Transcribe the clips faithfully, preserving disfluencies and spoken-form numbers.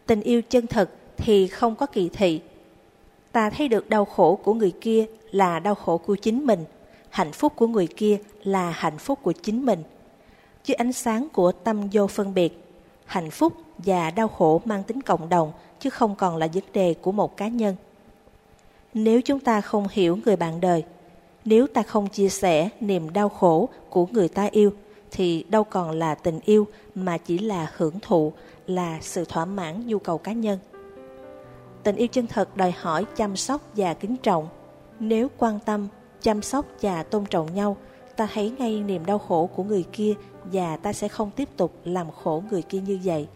Tình yêu chân thật thì không có kỳ thị. Ta thấy được đau khổ của người kia là đau khổ của chính mình, hạnh phúc của người kia là hạnh phúc của chính mình. Dưới ánh sáng của tâm vô phân biệt, hạnh phúc và đau khổ mang tính cộng đồng chứ không còn là vấn đề của một cá nhân. Nếu chúng ta không hiểu người bạn đời, nếu ta không chia sẻ niềm đau khổ của người ta yêu, thì đâu còn là tình yêu mà chỉ là hưởng thụ, là sự thỏa mãn nhu cầu cá nhân. Tình yêu chân thật đòi hỏi chăm sóc và kính trọng. Nếu quan tâm, chăm sóc và tôn trọng nhau, ta thấy ngay niềm đau khổ của người kia và ta sẽ không tiếp tục làm khổ người kia như vậy.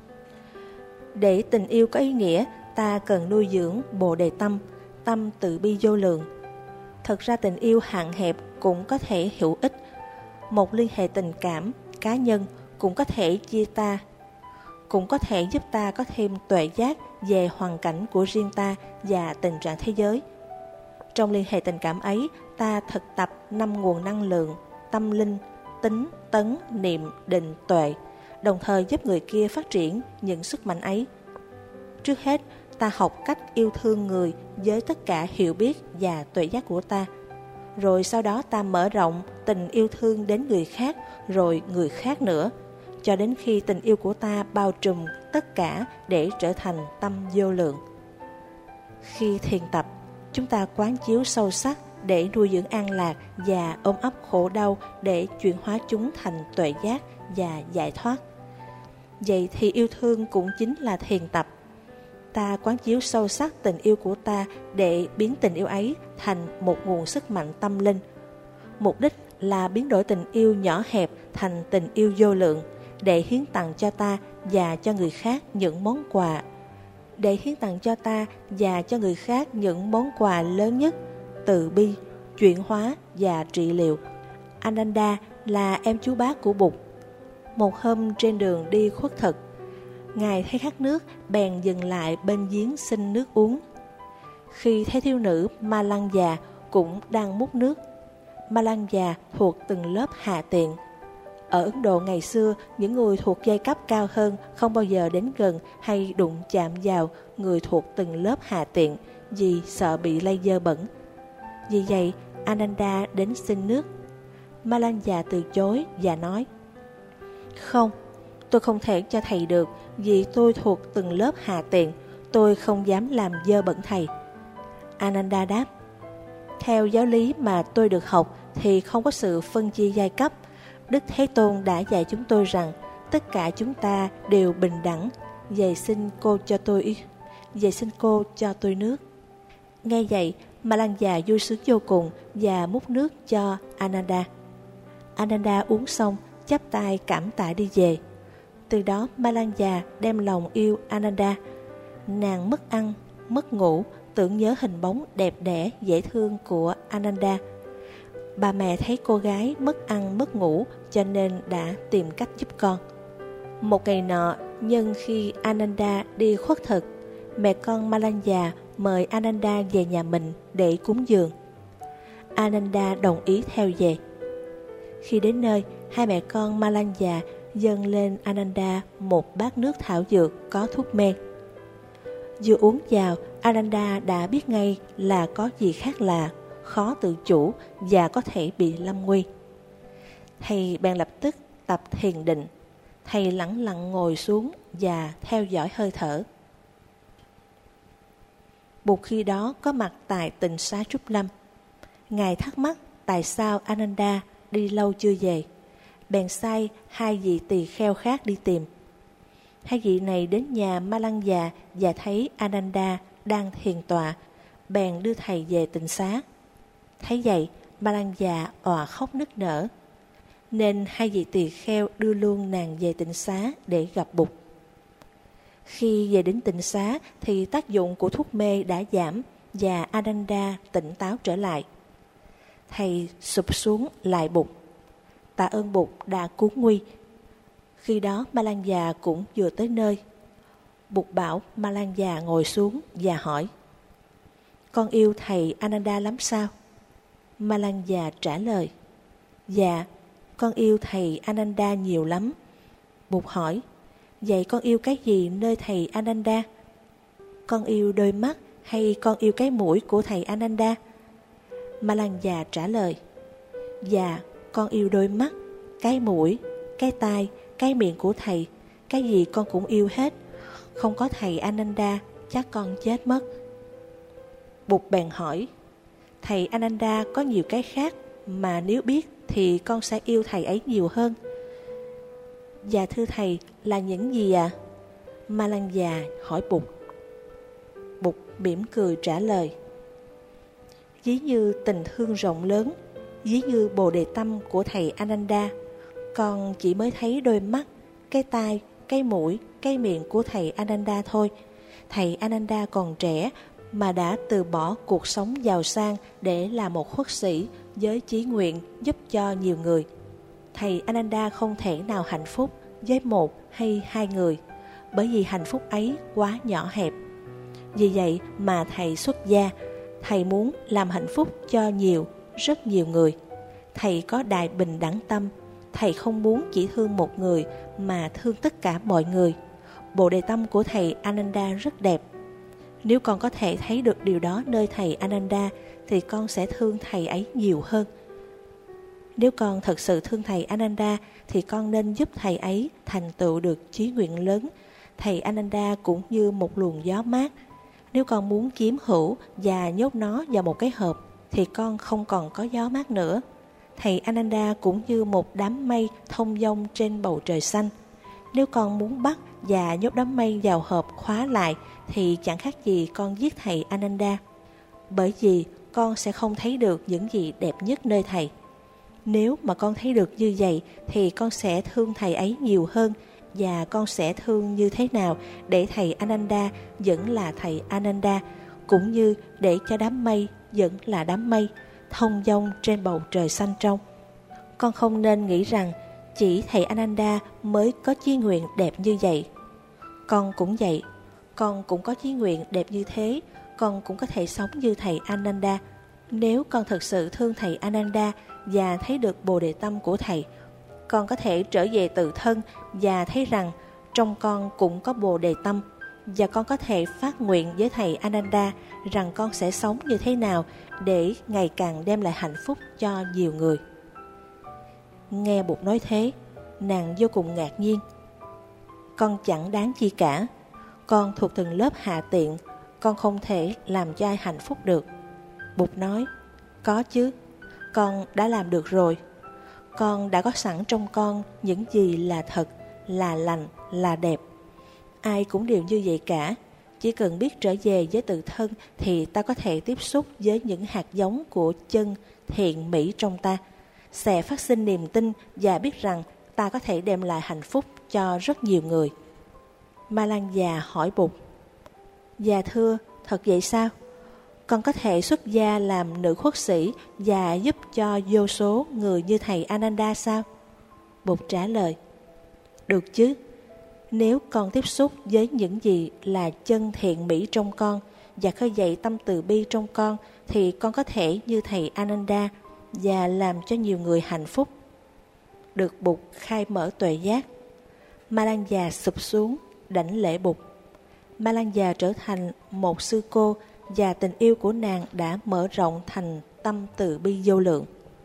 Để tình yêu có ý nghĩa, ta cần nuôi dưỡng bồ đề tâm, tâm từ bi vô lượng. Thật ra tình yêu hạn hẹp cũng có thể hữu ích. Một liên hệ tình cảm, cá nhân cũng có thể chia ta, cũng có thể giúp ta có thêm tuệ giác về hoàn cảnh của riêng ta và tình trạng thế giới. Trong liên hệ tình cảm ấy, ta thực tập năm nguồn năng lượng, tâm linh, tính, tấn, niệm, định, tuệ, đồng thời giúp người kia phát triển những sức mạnh ấy. Trước hết, ta học cách yêu thương người với tất cả hiểu biết và tuệ giác của ta. Rồi sau đó ta mở rộng tình yêu thương đến người khác, rồi người khác nữa, cho đến khi tình yêu của ta bao trùm tất cả để trở thành tâm vô lượng. Khi thiền tập, chúng ta quán chiếu sâu sắc để nuôi dưỡng an lạc và ôm ấp khổ đau để chuyển hóa chúng thành tuệ giác và giải thoát. Vậy thì yêu thương cũng chính là thiền tập. Ta quán chiếu sâu sắc tình yêu của ta để biến tình yêu ấy thành một nguồn sức mạnh tâm linh. Mục đích là biến đổi tình yêu nhỏ hẹp thành tình yêu vô lượng, để hiến tặng cho ta và cho người khác những món quà. Để hiến tặng cho ta và cho người khác những món quà lớn nhất, từ bi, chuyển hóa và trị liệu. Ananda là em chú bác của Bụt. Một hôm trên đường đi khuất thực, Ngài thấy khát nước, bèn dừng lại bên giếng xin nước uống. Khi thấy thiếu nữ Ma Lăng già cũng đang múc nước. Ma Lăng già thuộc từng lớp hạ tiện. Ở Ấn Độ ngày xưa, những người thuộc giai cấp cao hơn không bao giờ đến gần hay đụng chạm vào người thuộc từng lớp hạ tiện vì sợ bị lây dơ bẩn. Vì vậy, Ananda đến xin nước. Ma Lăng già từ chối và nói: "Không, tôi không thể cho thầy được, vì tôi thuộc từng lớp hạ tiện, tôi không dám làm dơ bẩn thầy." Ananda đáp: "Theo giáo lý mà tôi được học thì không có sự phân chia giai cấp. Đức Thế Tôn đã dạy chúng tôi rằng tất cả chúng ta đều bình đẳng. Vậy xin cô cho tôi, vậy xin cô cho tôi nước." Nghe vậy, Ma Lăng già vui sướng vô cùng và múc nước cho Ananda. Ananda uống xong, chắp tay cảm tạ đi về. Từ đó Ma Lăng già đem lòng yêu Ananda. Nàng mất ăn, mất ngủ, tưởng nhớ hình bóng đẹp đẽ, dễ thương của Ananda. Bà mẹ thấy cô gái mất ăn mất ngủ cho nên đã tìm cách giúp con. Một ngày nọ, nhân khi Ananda đi khuất thực, mẹ con Ma Lăng già mời Ananda về nhà mình để cúng dường. Ananda đồng ý theo về. Khi đến nơi, hai mẹ con Ma Lăng già dâng lên Ananda một bát nước thảo dược có thuốc mê. Vừa uống vào, Ananda đã biết ngay là có gì khác lạ, khó tự chủ và có thể bị lâm nguy. Thầy bèn lập tức tập thiền định. Thầy lẳng lặng ngồi xuống và theo dõi hơi thở. Bụt khi đó có mặt tại tịnh xá Trúc Lâm. Ngài thắc mắc tại sao Ananda đi lâu chưa về, bèn sai hai vị tỳ kheo khác đi tìm. Hai vị này đến nhà Ma Lăng già và thấy Ananda đang thiền tọa, bèn đưa thầy về tịnh xá. Thấy vậy, Ma Lăng già òa khóc nức nở, nên hai vị tỳ kheo đưa luôn nàng về tịnh xá để gặp Bụt. Khi về đến tịnh xá thì tác dụng của thuốc mê đã giảm và Ananda tỉnh táo trở lại. Thầy sụp xuống lại Bụt, tạ ơn Bụt đã cứu nguy. Khi đó Ma Lăng già cũng vừa tới nơi. Bụt bảo Ma Lăng già ngồi xuống và hỏi: "Con yêu thầy Ananda lắm sao?" Ma Lăng già trả lời: "Dạ, con yêu thầy Ananda nhiều lắm." Bụt hỏi: Vậy con yêu cái gì nơi thầy Ananda? Con yêu đôi mắt hay con yêu cái mũi của thầy Ananda? Malanga trả lời, dạ, con yêu đôi mắt, cái mũi, cái tai, cái miệng của thầy. Cái gì con cũng yêu hết. Không có thầy Ananda, chắc con chết mất. Bụt bèn hỏi, thầy Ananda có nhiều cái khác mà nếu biết thì con sẽ yêu thầy ấy nhiều hơn. Dạ thưa thầy, là những gì ạ? À? Malanga hỏi Bụt. Bụt mỉm cười trả lời, ví như tình thương rộng lớn, ví như bồ đề tâm của thầy Ananda, con chỉ mới thấy đôi mắt, cái tai, cái mũi, cái miệng của thầy Ananda thôi. Thầy Ananda còn trẻ mà đã từ bỏ cuộc sống giàu sang để làm một khuất sĩ với chí nguyện giúp cho nhiều người. Thầy Ananda không thể nào hạnh phúc với một hay hai người, bởi vì hạnh phúc ấy quá nhỏ hẹp. Vì vậy mà thầy xuất gia, thầy muốn làm hạnh phúc cho nhiều, rất nhiều người. Thầy có đại bình đẳng tâm, thầy không muốn chỉ thương một người mà thương tất cả mọi người. Bồ đề tâm của thầy Ananda rất đẹp. Nếu con có thể thấy được điều đó nơi thầy Ananda thì con sẽ thương thầy ấy nhiều hơn. Nếu con thật sự thương thầy Ananda thì con nên giúp thầy ấy thành tựu được chí nguyện lớn. Thầy Ananda cũng như một luồng gió mát. Nếu con muốn chiếm hữu và nhốt nó vào một cái hộp thì con không còn có gió mát nữa. Thầy Ananda cũng như một đám mây thông dong trên bầu trời xanh. Nếu con muốn bắt và nhốt đám mây vào hộp khóa lại thì chẳng khác gì con giết thầy Ananda, bởi vì con sẽ không thấy được những gì đẹp nhất nơi thầy. Nếu mà con thấy được như vậy thì con sẽ thương thầy ấy nhiều hơn, và con sẽ thương như thế nào để thầy Ananda vẫn là thầy Ananda, cũng như để cho đám mây vẫn là đám mây thông dong trên bầu trời xanh trong. Con không nên nghĩ rằng chỉ thầy Ananda mới có chí nguyện đẹp như vậy. Con cũng vậy, con cũng có chí nguyện đẹp như thế, con cũng có thể sống như thầy Ananda. Nếu con thật sự thương thầy Ananda và thấy được bồ đề tâm của thầy, con có thể trở về tự thân và thấy rằng trong con cũng có bồ đề tâm, và con có thể phát nguyện với thầy Ananda rằng con sẽ sống như thế nào để ngày càng đem lại hạnh phúc cho nhiều người. Nghe Bụt nói thế, nàng vô cùng ngạc nhiên. Con chẳng đáng chi cả. Con thuộc tầng lớp hạ tiện, con không thể làm cho ai hạnh phúc được. Bụt nói, có chứ, con đã làm được rồi. Con đã có sẵn trong con những gì là thật, là lành, là đẹp. Ai cũng đều như vậy cả. Chỉ cần biết trở về với tự thân thì ta có thể tiếp xúc với những hạt giống của chân thiện mỹ trong ta, sẽ phát sinh niềm tin và biết rằng ta có thể đem lại hạnh phúc cho rất nhiều người. Malanga hỏi Bụt, dạ thưa, thật vậy sao? Con có thể xuất gia làm nữ khuất sĩ và giúp cho vô số người như thầy Ananda sao? Bụt trả lời, được chứ. Nếu con tiếp xúc với những gì là chân thiện mỹ trong con và khơi dậy tâm từ bi trong con thì con có thể như thầy Ananda và làm cho nhiều người hạnh phúc. Được Bụt khai mở tuệ giác, Malanga sụp xuống đảnh lễ Bụt. Malanga trở thành một sư cô và tình yêu của nàng đã mở rộng thành tâm từ bi vô lượng.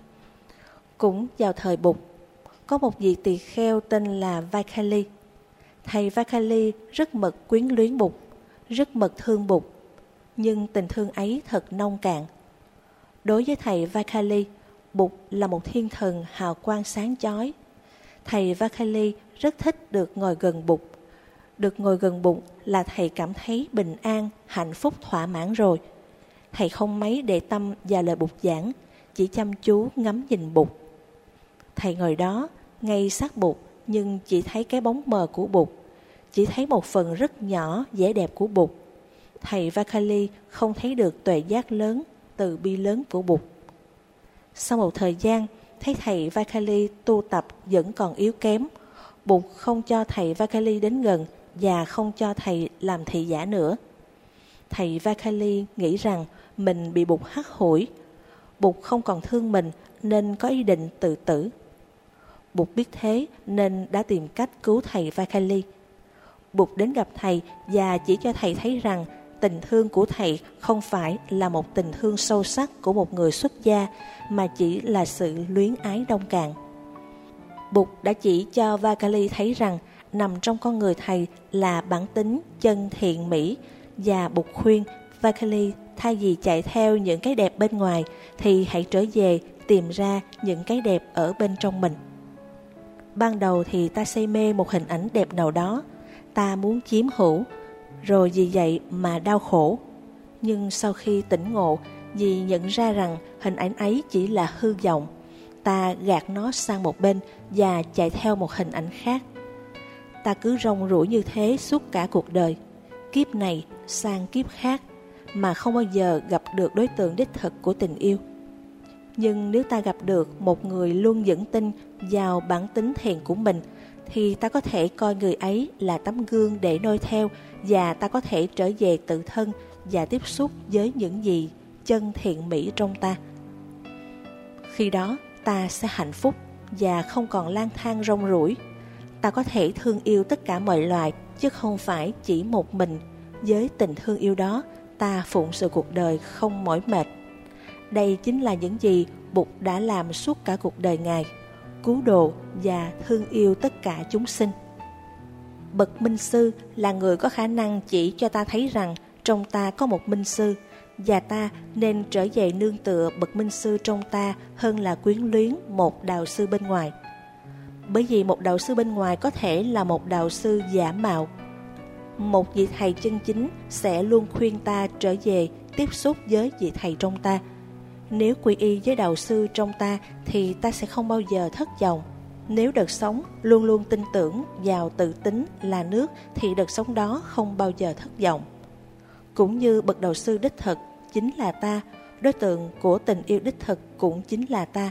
Cũng vào thời Bụt, có một vị tỳ kheo tên là Vaikali. Thầy Vaikali rất mực quyến luyến Bụt, rất mực thương Bụt, nhưng tình thương ấy thật nông cạn. Đối với thầy Vaikali, Bụt là một thiên thần hào quang sáng chói. Thầy Vaikali rất thích được ngồi gần Bụt. Được ngồi gần Bụt là thầy cảm thấy bình an, hạnh phúc thỏa mãn rồi. Thầy không mấy để tâm vào lời Bụt giảng, chỉ chăm chú ngắm nhìn Bụt. Thầy ngồi đó, ngay sát Bụt, nhưng chỉ thấy cái bóng mờ của Bụt, chỉ thấy một phần rất nhỏ vẻ đẹp của Bụt. Thầy Vaikali không thấy được tuệ giác lớn, từ bi lớn của Bụt. Sau một thời gian, thấy thầy Vaikali tu tập vẫn còn yếu kém. Bụt không cho thầy Vaikali đến gần và không cho thầy làm thị giả nữa. Thầy Vaikali nghĩ rằng mình bị Bụt hắt hủi. Bụt không còn thương mình nên có ý định tự tử. Bụt biết thế nên đã tìm cách cứu thầy Vaikali. Bụt đến gặp thầy và chỉ cho thầy thấy rằng tình thương của thầy không phải là một tình thương sâu sắc của một người xuất gia, mà chỉ là sự luyến ái nông cạn. Bụt đã chỉ cho Vakali thấy rằng nằm trong con người thầy là bản tính chân thiện mỹ, và Bụt khuyên Vakali thay vì chạy theo những cái đẹp bên ngoài thì hãy trở về tìm ra những cái đẹp ở bên trong mình. Ban đầu thì ta say mê một hình ảnh đẹp nào đó, ta muốn chiếm hữu, rồi vì vậy mà đau khổ. Nhưng sau khi tỉnh ngộ, vì nhận ra rằng hình ảnh ấy chỉ là hư vọng, ta gạt nó sang một bên và chạy theo một hình ảnh khác. Ta cứ rong ruổi như thế suốt cả cuộc đời, kiếp này sang kiếp khác, mà không bao giờ gặp được đối tượng đích thực của tình yêu. Nhưng nếu ta gặp được một người luôn vững tin vào bản tính thiện của mình, thì ta có thể coi người ấy là tấm gương để noi theo, và ta có thể trở về tự thân và tiếp xúc với những gì chân thiện mỹ trong ta. Khi đó ta sẽ hạnh phúc và không còn lang thang rong ruổi. Ta có thể thương yêu tất cả mọi loài, chứ không phải chỉ một mình. Với tình thương yêu đó, ta phụng sự cuộc đời không mỏi mệt. Đây chính là những gì Bụt đã làm suốt cả cuộc đời Ngài: cứu độ và thương yêu tất cả chúng sinh. Bậc minh sư là người có khả năng chỉ cho ta thấy rằng trong ta có một minh sư, và ta nên trở về nương tựa bậc minh sư trong ta hơn là quyến luyến một đạo sư bên ngoài. Bởi vì một đạo sư bên ngoài có thể là một đạo sư giả mạo. Một vị thầy chân chính sẽ luôn khuyên ta trở về tiếp xúc với vị thầy trong ta. Nếu quy y với đạo sư trong ta thì ta sẽ không bao giờ thất vọng. Nếu đợt sống luôn luôn tin tưởng vào tự tính là nước thì đợt sống đó không bao giờ thất vọng. Cũng như bậc đạo sư đích thực chính là ta, đối tượng của tình yêu đích thực cũng chính là ta.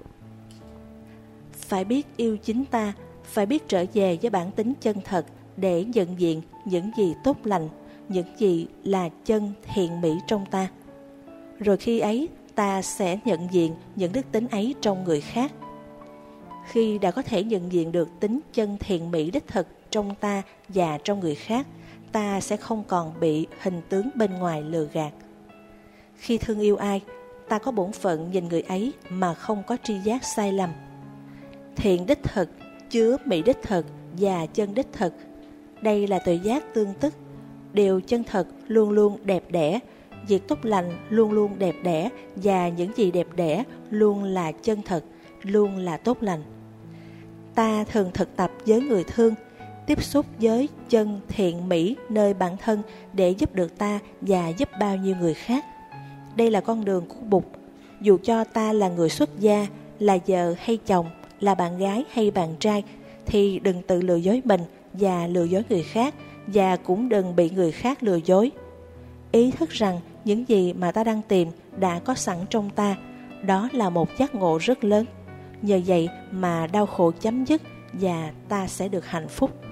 Phải biết yêu chính ta, phải biết trở về với bản tính chân thật để nhận diện những gì tốt lành, những gì là chân thiện mỹ trong ta. Rồi khi ấy ta sẽ nhận diện những đức tính ấy trong người khác. Khi đã có thể nhận diện được tính chân thiện mỹ đích thực trong ta và trong người khác, ta sẽ không còn bị hình tướng bên ngoài lừa gạt. Khi thương yêu ai, ta có bổn phận nhìn người ấy mà không có tri giác sai lầm. Thiện đích thực chứa mỹ đích thực và chân đích thực. Đây là tuệ giác tương tức. Điều chân thật luôn luôn đẹp đẽ, việc tốt lành luôn luôn đẹp đẽ, và những gì đẹp đẽ luôn là chân thật, luôn là tốt lành. Ta thường thực tập với người thương, tiếp xúc với chân thiện mỹ nơi bản thân để giúp được ta và giúp bao nhiêu người khác. Đây là con đường của Bụt. Dù cho ta là người xuất gia, là vợ hay chồng, là bạn gái hay bạn trai, thì đừng tự lừa dối mình và lừa dối người khác, và cũng đừng bị người khác lừa dối. Ý thức rằng những gì mà ta đang tìm đã có sẵn trong ta, đó là một giác ngộ rất lớn. Nhờ vậy mà đau khổ chấm dứt và ta sẽ được hạnh phúc.